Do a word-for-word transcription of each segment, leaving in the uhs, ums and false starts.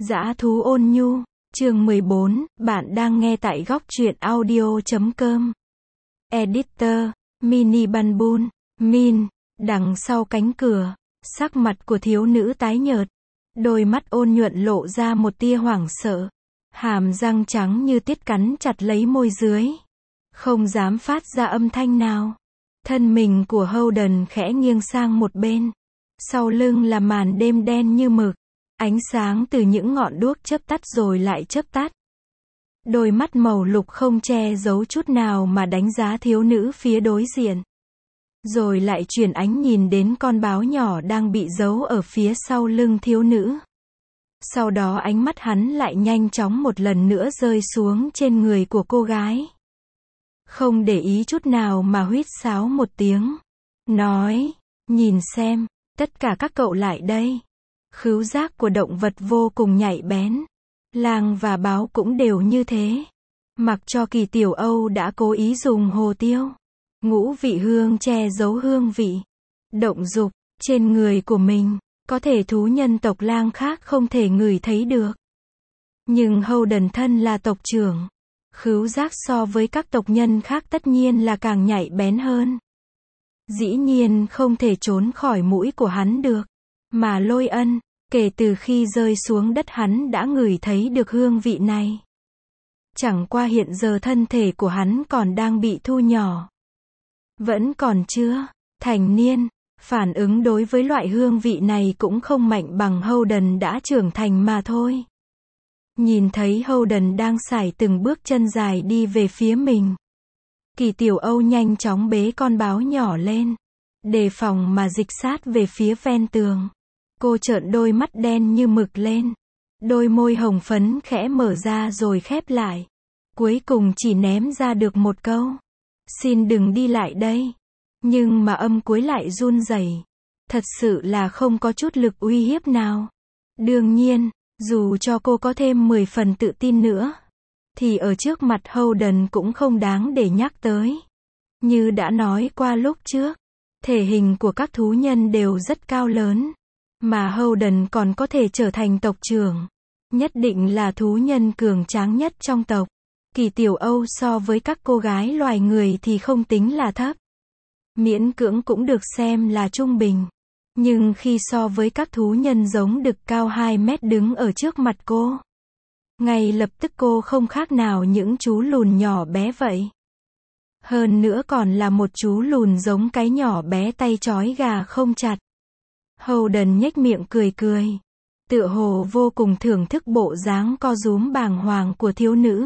Dã thú ôn nhu, chương mười bốn, bạn đang nghe tại góc truyện audio chấm com. Editor, Mini Bunbun, Min, đằng sau cánh cửa, sắc mặt của thiếu nữ tái nhợt, đôi mắt ôn nhuận lộ ra một tia hoảng sợ, hàm răng trắng như tiết cắn chặt lấy môi dưới, không dám phát ra âm thanh nào. Thân mình của Holden khẽ nghiêng sang một bên, sau lưng là màn đêm đen như mực. Ánh sáng từ những ngọn đuốc chớp tắt rồi lại chớp tắt. Đôi mắt màu lục không che giấu chút nào mà đánh giá thiếu nữ phía đối diện. Rồi lại chuyển ánh nhìn đến con báo nhỏ đang bị giấu ở phía sau lưng thiếu nữ. Sau đó ánh mắt hắn lại nhanh chóng một lần nữa rơi xuống trên người của cô gái. Không để ý chút nào mà huýt sáo một tiếng. Nói, nhìn xem, tất cả các cậu lại đây. Khứu giác của động vật vô cùng nhạy bén. Lang và báo cũng đều như thế. Mặc cho Kỳ Tiểu Âu đã cố ý dùng hồ tiêu, ngũ vị hương che giấu hương vị, động dục trên người của mình, có thể thú nhân tộc Lang khác không thể ngửi thấy được. Nhưng Holden thân là tộc trưởng, khứu giác so với các tộc nhân khác tất nhiên là càng nhạy bén hơn. Dĩ nhiên không thể trốn khỏi mũi của hắn được. Mà Lôi Ân, kể từ khi rơi xuống đất hắn đã ngửi thấy được hương vị này. Chẳng qua hiện giờ thân thể của hắn còn đang bị thu nhỏ. Vẫn còn chưa thành niên, phản ứng đối với loại hương vị này cũng không mạnh bằng Holden đã trưởng thành mà thôi. Nhìn thấy Holden đang sải từng bước chân dài đi về phía mình. Kỳ Tiểu Âu nhanh chóng bế con báo nhỏ lên, đề phòng mà dịch sát về phía ven tường. Cô trợn đôi mắt đen như mực lên. Đôi môi hồng phấn khẽ mở ra rồi khép lại. Cuối cùng chỉ ném ra được một câu. Xin đừng đi lại đây. Nhưng mà âm cuối lại run rẩy. Thật sự là không có chút lực uy hiếp nào. Đương nhiên, dù cho cô có thêm mười phần tự tin nữa, thì ở trước mặt Holden cũng không đáng để nhắc tới. Như đã nói qua lúc trước, thể hình của các thú nhân đều rất cao lớn. Mà Holden còn có thể trở thành tộc trưởng. Nhất định là thú nhân cường tráng nhất trong tộc. Kỳ Tiểu Âu so với các cô gái loài người thì không tính là thấp. Miễn cưỡng cũng được xem là trung bình. Nhưng khi so với các thú nhân giống đực cao hai mét đứng ở trước mặt cô, ngay lập tức cô không khác nào những chú lùn nhỏ bé vậy. Hơn nữa còn là một chú lùn giống cái nhỏ bé tay trói gà không chặt. Holden nhếch miệng cười cười, tựa hồ vô cùng thưởng thức bộ dáng co rúm bàng hoàng của thiếu nữ.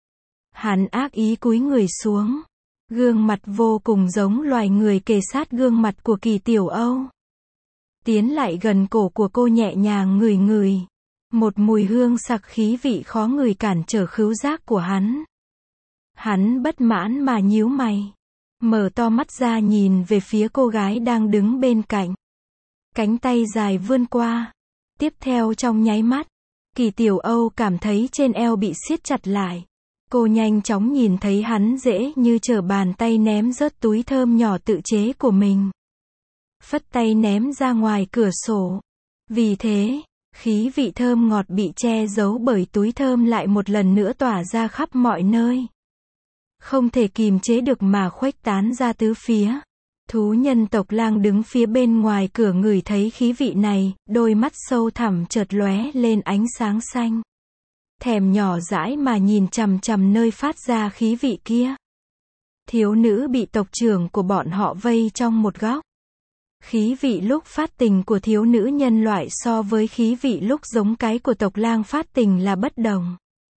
Hắn ác ý cúi người xuống, gương mặt vô cùng giống loài người kề sát gương mặt của Kỳ Tiểu Âu. Tiến lại gần cổ của cô nhẹ nhàng ngửi ngửi, một mùi hương sặc khí vị khó ngửi cản trở khứu giác của hắn. Hắn bất mãn mà nhíu mày, mở to mắt ra nhìn về phía cô gái đang đứng bên cạnh. Cánh tay dài vươn qua. Tiếp theo trong nháy mắt, Kỳ Tiểu Âu cảm thấy trên eo bị siết chặt lại. Cô nhanh chóng nhìn thấy hắn dễ như trở bàn tay ném rớt túi thơm nhỏ tự chế của mình. Phất tay ném ra ngoài cửa sổ. Vì thế, khí vị thơm ngọt bị che giấu bởi túi thơm lại một lần nữa tỏa ra khắp mọi nơi. Không thể kìm chế được mà khuếch tán ra tứ phía. Thú nhân tộc Lang đứng phía bên ngoài cửa ngửi thấy khí vị này, đôi mắt sâu thẳm chợt lóe lên ánh sáng xanh. Thèm nhỏ dãi mà nhìn chằm chằm nơi phát ra khí vị kia. Thiếu nữ bị tộc trưởng của bọn họ vây trong một góc. Khí vị lúc phát tình của thiếu nữ nhân loại so với khí vị lúc giống cái của tộc Lang phát tình là bất đồng.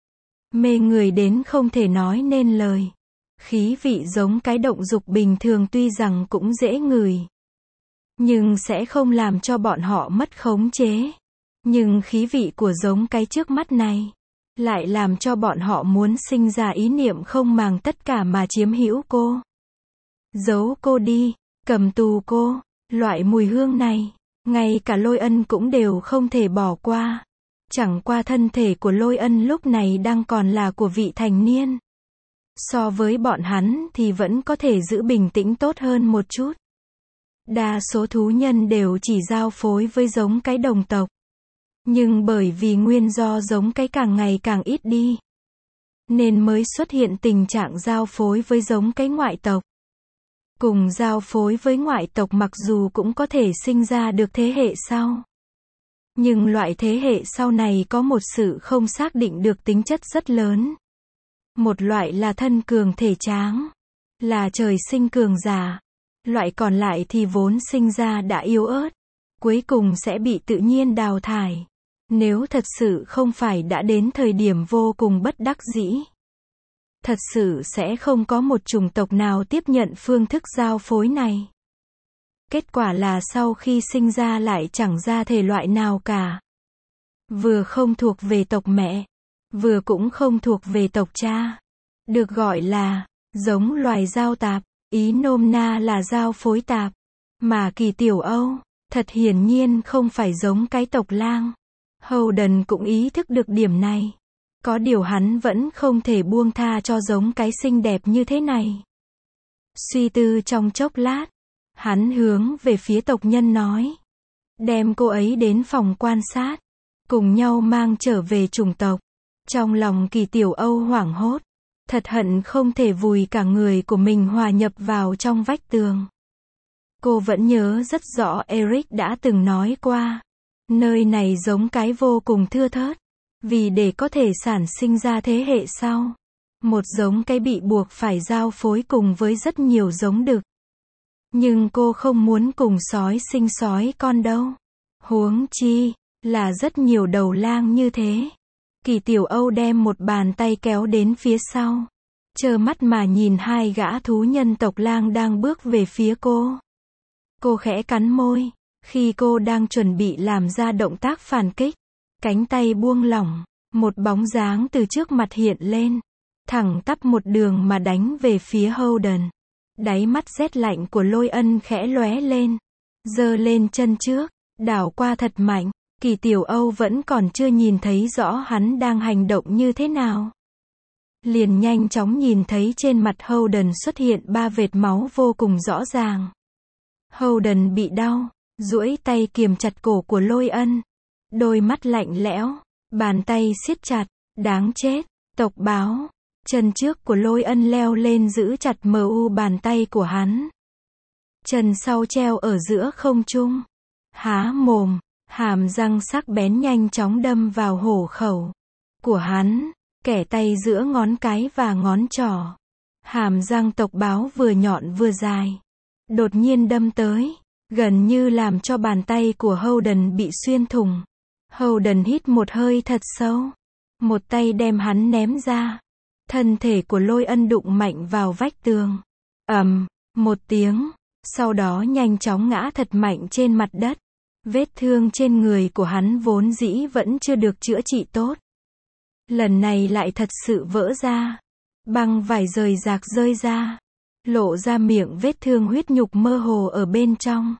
Mê người đến không thể nói nên lời. Khí vị giống cái động dục bình thường tuy rằng cũng dễ ngửi, nhưng sẽ không làm cho bọn họ mất khống chế. Nhưng khí vị của giống cái trước mắt này, lại làm cho bọn họ muốn sinh ra ý niệm không màng tất cả mà chiếm hữu cô. Giấu cô đi, cầm tù cô, loại mùi hương này, ngay cả Lôi Ân cũng đều không thể bỏ qua. Chẳng qua thân thể của Lôi Ân lúc này đang còn là của vị thành niên. So với bọn hắn thì vẫn có thể giữ bình tĩnh tốt hơn một chút. Đa số thú nhân đều chỉ giao phối với giống cái đồng tộc. Nhưng bởi vì nguyên do giống cái càng ngày càng ít đi, nên mới xuất hiện tình trạng giao phối với giống cái ngoại tộc. Cùng giao phối với ngoại tộc mặc dù cũng có thể sinh ra được thế hệ sau. Nhưng loại thế hệ sau này có một sự không xác định được tính chất rất lớn. Một loại là thân cường thể tráng, là trời sinh cường giả. Loại còn lại thì vốn sinh ra đã yếu ớt, cuối cùng sẽ bị tự nhiên đào thải. Nếu thật sự không phải đã đến thời điểm vô cùng bất đắc dĩ, thật sự sẽ không có một chủng tộc nào tiếp nhận phương thức giao phối này. Kết quả là sau khi sinh ra lại chẳng ra thể loại nào cả. Vừa không thuộc về tộc mẹ, vừa cũng không thuộc về tộc cha. Được gọi là giống loài giao tạp, ý nôm na là giao phối tạp. Mà Kỳ Tiểu Âu, thật hiển nhiên không phải giống cái tộc lang. Howden cũng ý thức được điểm này. Có điều hắn vẫn không thể buông tha cho giống cái xinh đẹp như thế này. Suy tư trong chốc lát, hắn hướng về phía tộc nhân nói. Đem cô ấy đến phòng quan sát, cùng nhau mang trở về chủng tộc. Trong lòng Kỳ Tiểu Âu hoảng hốt, thật hận không thể vùi cả người của mình hòa nhập vào trong vách tường. Cô vẫn nhớ rất rõ Eric đã từng nói qua, nơi này giống cái vô cùng thưa thớt, vì để có thể sản sinh ra thế hệ sau, một giống cái bị buộc phải giao phối cùng với rất nhiều giống đực. Nhưng cô không muốn cùng sói sinh sói con đâu. Huống chi là rất nhiều đầu lang như thế. Kỳ Tiểu Âu đem một bàn tay kéo đến phía sau, trơ mắt mà nhìn hai gã thú nhân tộc lang đang bước về phía cô. Cô khẽ cắn môi, khi cô đang chuẩn bị làm ra động tác phản kích, cánh tay buông lỏng, một bóng dáng từ trước mặt hiện lên, thẳng tắp một đường mà đánh về phía Howden. Đáy mắt rét lạnh của Lôi Ân khẽ lóe lên, giơ lên chân trước, đảo qua thật mạnh. Kỳ Tiểu Âu vẫn còn chưa nhìn thấy rõ hắn đang hành động như thế nào. Liền nhanh chóng nhìn thấy trên mặt Howden xuất hiện ba vệt máu vô cùng rõ ràng. Howden bị đau, duỗi tay kiềm chặt cổ của Lôi Ân. Đôi mắt lạnh lẽo, bàn tay siết chặt, đáng chết, tộc báo. Chân trước của Lôi Ân leo lên giữ chặt mờ u bàn tay của hắn. Chân sau treo ở giữa không trung. Há mồm, hàm răng sắc bén nhanh chóng đâm vào hổ khẩu của hắn, kẻ tay giữa ngón cái và ngón trỏ. Hàm răng tộc báo vừa nhọn vừa dài, đột nhiên đâm tới, gần như làm cho bàn tay của Howden bị xuyên thủng. Howden hít một hơi thật sâu, một tay đem hắn ném ra. Thân thể của Lôi Ân đụng mạnh vào vách tường. Ầm, một tiếng, sau đó nhanh chóng ngã thật mạnh trên mặt đất. Vết thương trên người của hắn vốn dĩ vẫn chưa được chữa trị tốt. Lần này lại thật sự vỡ ra. Băng vải rời rạc rơi ra, lộ ra miệng vết thương huyết nhục mơ hồ ở bên trong.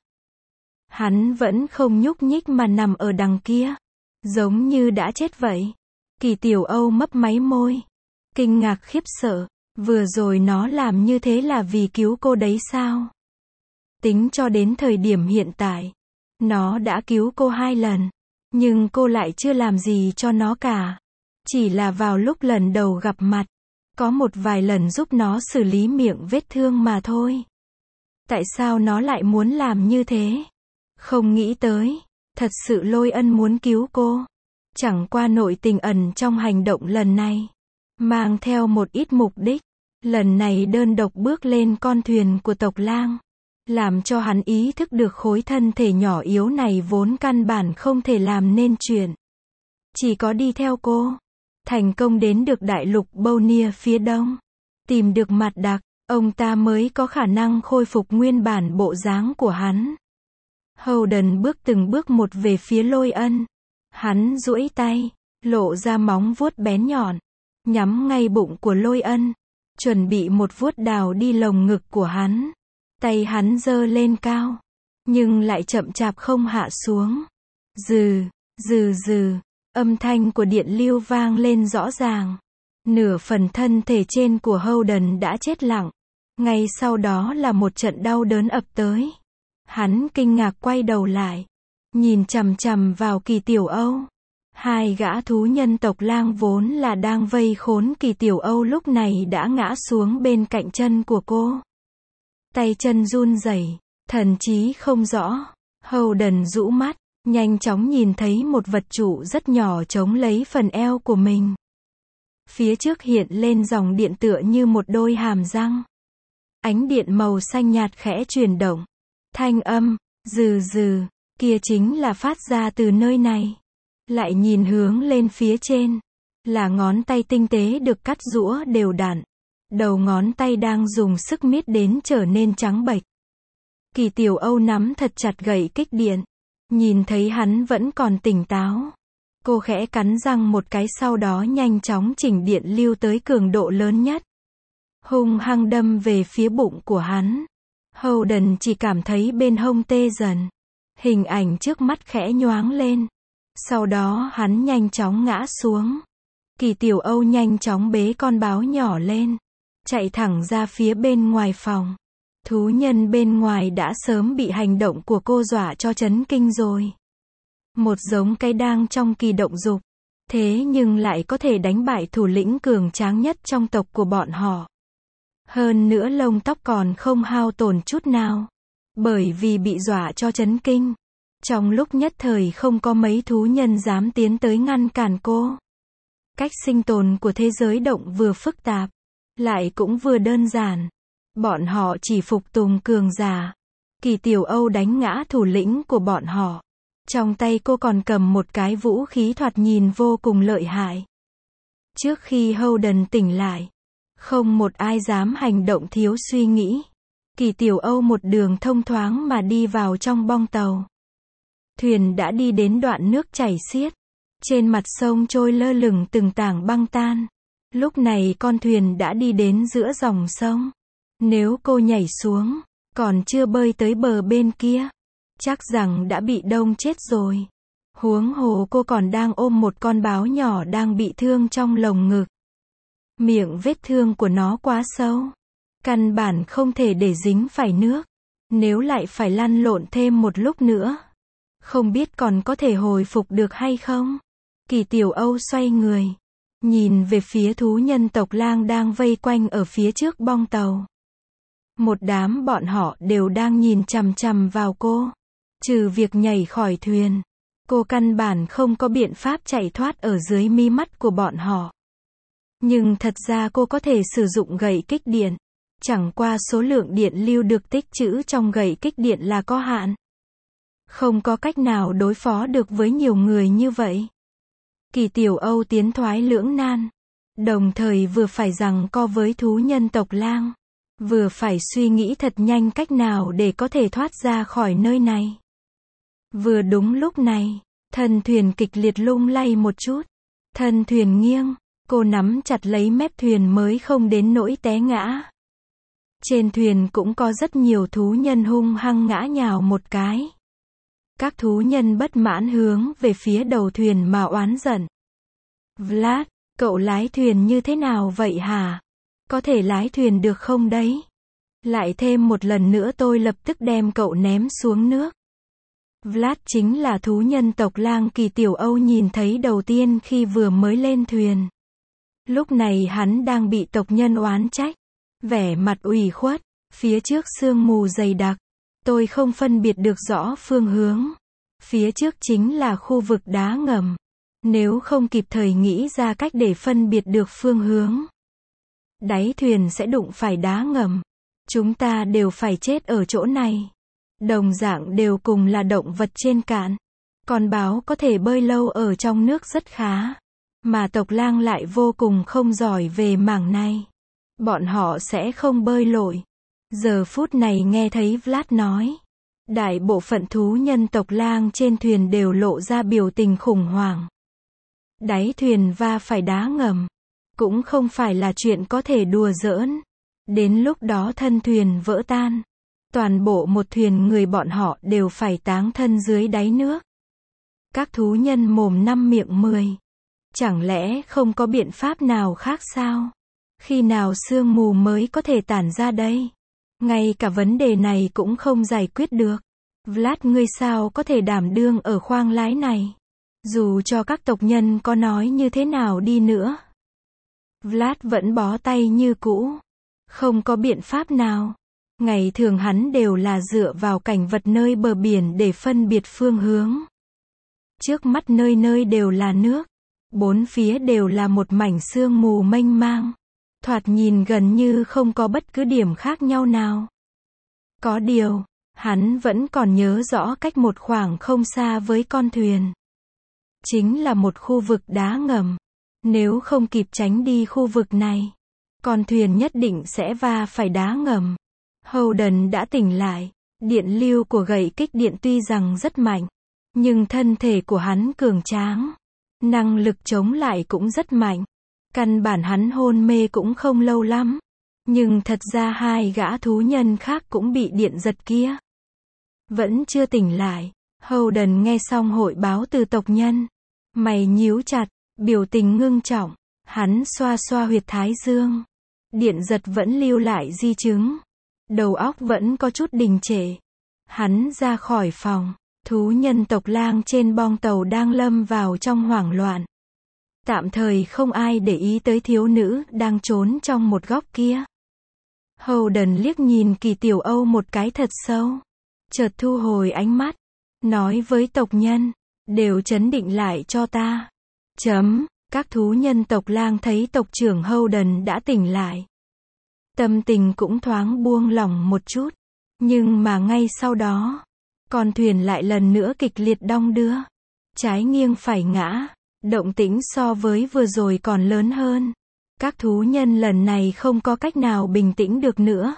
Hắn vẫn không nhúc nhích mà nằm ở đằng kia, giống như đã chết vậy. Kỳ Tiểu Âu mấp máy môi, kinh ngạc khiếp sợ, vừa rồi nó làm như thế là vì cứu cô đấy sao? Tính cho đến thời điểm hiện tại, nó đã cứu cô hai lần, nhưng cô lại chưa làm gì cho nó cả. Chỉ là vào lúc lần đầu gặp mặt, có một vài lần giúp nó xử lý miệng vết thương mà thôi. Tại sao nó lại muốn làm như thế? Không nghĩ tới, thật sự Lôi Ân muốn cứu cô. Chẳng qua nội tình ẩn trong hành động lần này, mang theo một ít mục đích. Lần này đơn độc bước lên con thuyền của tộc lang, làm cho hắn ý thức được khối thân thể nhỏ yếu này vốn căn bản không thể làm nên chuyện. Chỉ có đi theo cô, thành công đến được đại lục Bonnier phía đông, tìm được mặt đặc, ông ta mới có khả năng khôi phục nguyên bản bộ dáng của hắn. Howden bước từng bước một về phía Lôi Ân. Hắn duỗi tay, lộ ra móng vuốt bén nhọn, nhắm ngay bụng của Lôi Ân, chuẩn bị một vuốt đào đi lồng ngực của hắn. Tay hắn giơ lên cao, nhưng lại chậm chạp không hạ xuống. Dừ, dừ dừ, âm thanh của điện lưu vang lên rõ ràng. Nửa phần thân thể trên của Howden đã chết lặng. Ngay sau đó là một trận đau đớn ập tới. Hắn kinh ngạc quay đầu lại, nhìn chằm chằm vào Kỳ Tiểu Âu. Hai gã thú nhân tộc lang vốn là đang vây khốn Kỳ Tiểu Âu lúc này đã ngã xuống bên cạnh chân của cô. Tay chân run rẩy, thần trí không rõ. Holden rũ mắt, nhanh chóng nhìn thấy một vật trụ rất nhỏ chống lấy phần eo của mình. Phía trước hiện lên dòng điện tựa như một đôi hàm răng. Ánh điện màu xanh nhạt khẽ chuyển động. Thanh âm, rừ rừ, kia chính là phát ra từ nơi này. Lại nhìn hướng lên phía trên, là ngón tay tinh tế được cắt giũa đều đặn. Đầu ngón tay đang dùng sức miết đến trở nên trắng bệch. Kỳ Tiểu Âu nắm thật chặt gậy kích điện. Nhìn thấy hắn vẫn còn tỉnh táo. Cô khẽ cắn răng một cái, sau đó nhanh chóng chỉnh điện lưu tới cường độ lớn nhất. Hung hăng đâm về phía bụng của hắn. Holden chỉ cảm thấy bên hông tê dần. Hình ảnh trước mắt khẽ nhoáng lên. Sau đó hắn nhanh chóng ngã xuống. Kỳ Tiểu Âu nhanh chóng bế con báo nhỏ lên. Chạy thẳng ra phía bên ngoài phòng. Thú nhân bên ngoài đã sớm bị hành động của cô dọa cho chấn kinh rồi. Một giống cái đang trong kỳ động dục. Thế nhưng lại có thể đánh bại thủ lĩnh cường tráng nhất trong tộc của bọn họ. Hơn nữa lông tóc còn không hao tổn chút nào. Bởi vì bị dọa cho chấn kinh. Trong lúc nhất thời không có mấy thú nhân dám tiến tới ngăn cản cô. Cách sinh tồn của thế giới động vừa phức tạp, lại cũng vừa đơn giản. Bọn họ chỉ phục tùng cường giả. Kỳ Tiểu Âu đánh ngã thủ lĩnh của bọn họ. Trong tay cô còn cầm một cái vũ khí thoạt nhìn vô cùng lợi hại. Trước khi Holden tỉnh lại, không một ai dám hành động thiếu suy nghĩ. Kỳ Tiểu Âu một đường thông thoáng mà đi vào trong bong tàu. Thuyền đã đi đến đoạn nước chảy xiết. Trên mặt sông trôi lơ lửng từng tảng băng tan. Lúc này con thuyền đã đi đến giữa dòng sông. Nếu cô nhảy xuống, còn chưa bơi tới bờ bên kia, chắc rằng đã bị đông chết rồi. Huống hồ cô còn đang ôm một con báo nhỏ đang bị thương trong lồng ngực. Miệng vết thương của nó quá sâu. Căn bản không thể để dính phải nước. Nếu lại phải lăn lộn thêm một lúc nữa, không biết còn có thể hồi phục được hay không. Kỳ Tiểu Âu xoay người, nhìn về phía thú nhân tộc lang đang vây quanh ở phía trước bong tàu. Một đám bọn họ đều đang nhìn chằm chằm vào cô. Trừ việc nhảy khỏi thuyền, cô căn bản không có biện pháp chạy thoát ở dưới mí mắt của bọn họ. Nhưng thật ra cô có thể sử dụng gậy kích điện. Chẳng qua số lượng điện lưu được tích trữ trong gậy kích điện là có hạn. Không có cách nào đối phó được với nhiều người như vậy. Kỳ Tiểu Âu tiến thoái lưỡng nan. Đồng thời vừa phải giằng co với thú nhân tộc lang. Vừa phải suy nghĩ thật nhanh cách nào để có thể thoát ra khỏi nơi này. Vừa đúng lúc này, thân thuyền kịch liệt lung lay một chút. Thân thuyền nghiêng, cô nắm chặt lấy mép thuyền mới không đến nỗi té ngã. Trên thuyền cũng có rất nhiều thú nhân hung hăng ngã nhào một cái. Các thú nhân bất mãn hướng về phía đầu thuyền mà oán giận. Vlad, cậu lái thuyền như thế nào vậy hả? Có thể lái thuyền được không đấy? Lại thêm một lần nữa tôi lập tức đem cậu ném xuống nước. Vlad chính là thú nhân tộc lang Kỳ Tiểu Âu nhìn thấy đầu tiên khi vừa mới lên thuyền. Lúc này hắn đang bị tộc nhân oán trách. Vẻ mặt ủy khuất, phía trước sương mù dày đặc. Tôi không phân biệt được rõ phương hướng. Phía trước chính là khu vực đá ngầm. Nếu không kịp thời nghĩ ra cách để phân biệt được phương hướng, đáy thuyền sẽ đụng phải đá ngầm. Chúng ta đều phải chết ở chỗ này. Đồng dạng đều cùng là động vật trên cạn. Con báo có thể bơi lâu ở trong nước rất khá. Mà tộc lang lại vô cùng không giỏi về mảng này. Bọn họ sẽ không bơi lội. Giờ phút này nghe thấy Vlad nói. Đại bộ phận thú nhân tộc lang trên thuyền đều lộ ra biểu tình khủng hoảng. Đáy thuyền va phải đá ngầm. Cũng không phải là chuyện có thể đùa giỡn. Đến lúc đó thân thuyền vỡ tan. Toàn bộ một thuyền người bọn họ đều phải táng thân dưới đáy nước. Các thú nhân mồm năm miệng mười. Chẳng lẽ không có biện pháp nào khác sao? Khi nào sương mù mới có thể tản ra đây? Ngay cả vấn đề này cũng không giải quyết được. Vlad, ngươi sao có thể đảm đương ở khoang lái này? Dù cho các tộc nhân có nói như thế nào đi nữa, Vlad vẫn bó tay như cũ. Không có biện pháp nào. Ngày thường hắn đều là dựa vào cảnh vật nơi bờ biển để phân biệt phương hướng. Trước mắt nơi nơi đều là nước. Bốn phía đều là một mảnh sương mù mênh mang. Thoạt nhìn gần như không có bất cứ điểm khác nhau nào. Có điều, hắn vẫn còn nhớ rõ cách một khoảng không xa với con thuyền. Chính là một khu vực đá ngầm. Nếu không kịp tránh đi khu vực này, con thuyền nhất định sẽ va phải đá ngầm. Holden đã tỉnh lại. Điện lưu của gậy kích điện tuy rằng rất mạnh, nhưng thân thể của hắn cường tráng. Năng lực chống lại cũng rất mạnh. Căn bản hắn hôn mê cũng không lâu lắm. Nhưng thật ra hai gã thú nhân khác cũng bị điện giật kia. Vẫn chưa tỉnh lại. Holden nghe xong hội báo từ tộc nhân. Mày nhíu chặt, biểu tình ngưng trọng. Hắn xoa xoa huyệt thái dương. Điện giật vẫn lưu lại di chứng. Đầu óc vẫn có chút đình trệ. Hắn ra khỏi phòng. Thú nhân tộc lang trên bong tàu đang lâm vào trong hoảng loạn. Tạm thời không ai để ý tới thiếu nữ đang trốn trong một góc kia. Holden liếc nhìn Kỳ Tiểu Âu một cái thật sâu. Chợt thu hồi ánh mắt. Nói với tộc nhân. Đều trấn định lại cho ta. Chấm. Các thú nhân tộc lang thấy tộc trưởng Holden đã tỉnh lại. Tâm tình cũng thoáng buông lỏng một chút. Nhưng mà ngay sau đó, con thuyền lại lần nữa kịch liệt đong đưa. Trái nghiêng phải ngã. Động tĩnh so với vừa rồi còn lớn hơn. Các thú nhân lần này không có cách nào bình tĩnh được nữa.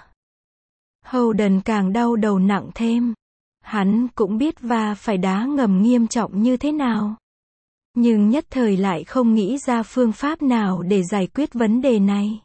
Holden càng đau đầu nặng thêm. Hắn cũng biết va phải đá ngầm nghiêm trọng như thế nào. Nhưng nhất thời lại không nghĩ ra phương pháp nào để giải quyết vấn đề này.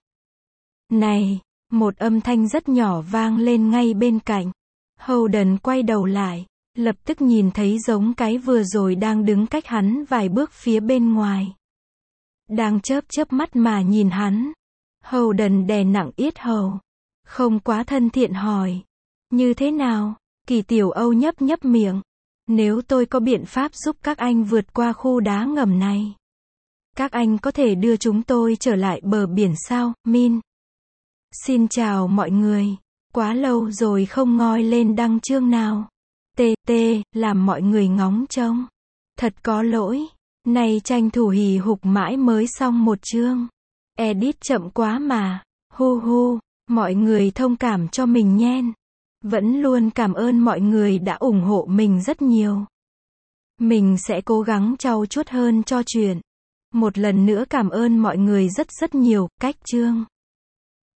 Này, một âm thanh rất nhỏ vang lên ngay bên cạnh. Holden quay đầu lại, lập tức nhìn thấy giống cái vừa rồi đang đứng cách hắn vài bước phía bên ngoài. Đang chớp chớp mắt mà nhìn hắn. Holden đè nặng yết hầu. Không quá thân thiện hỏi. Như thế nào? Kỳ Tiểu Âu nhấp nhấp miệng. Nếu tôi có biện pháp giúp các anh vượt qua khu đá ngầm này, các anh có thể đưa chúng tôi trở lại bờ biển sao, Min? Xin chào mọi người. Quá lâu rồi không ngoi lên đăng chương nào. Tê tê, làm mọi người ngóng trông. Thật có lỗi. Này tranh thủ hì hục mãi mới xong một chương. Edit chậm quá mà. Hu hu, mọi người thông cảm cho mình nhen. Vẫn luôn cảm ơn mọi người đã ủng hộ mình rất nhiều. Mình sẽ cố gắng trau chuốt hơn cho chuyện. Một lần nữa cảm ơn mọi người rất rất nhiều. Cách chương.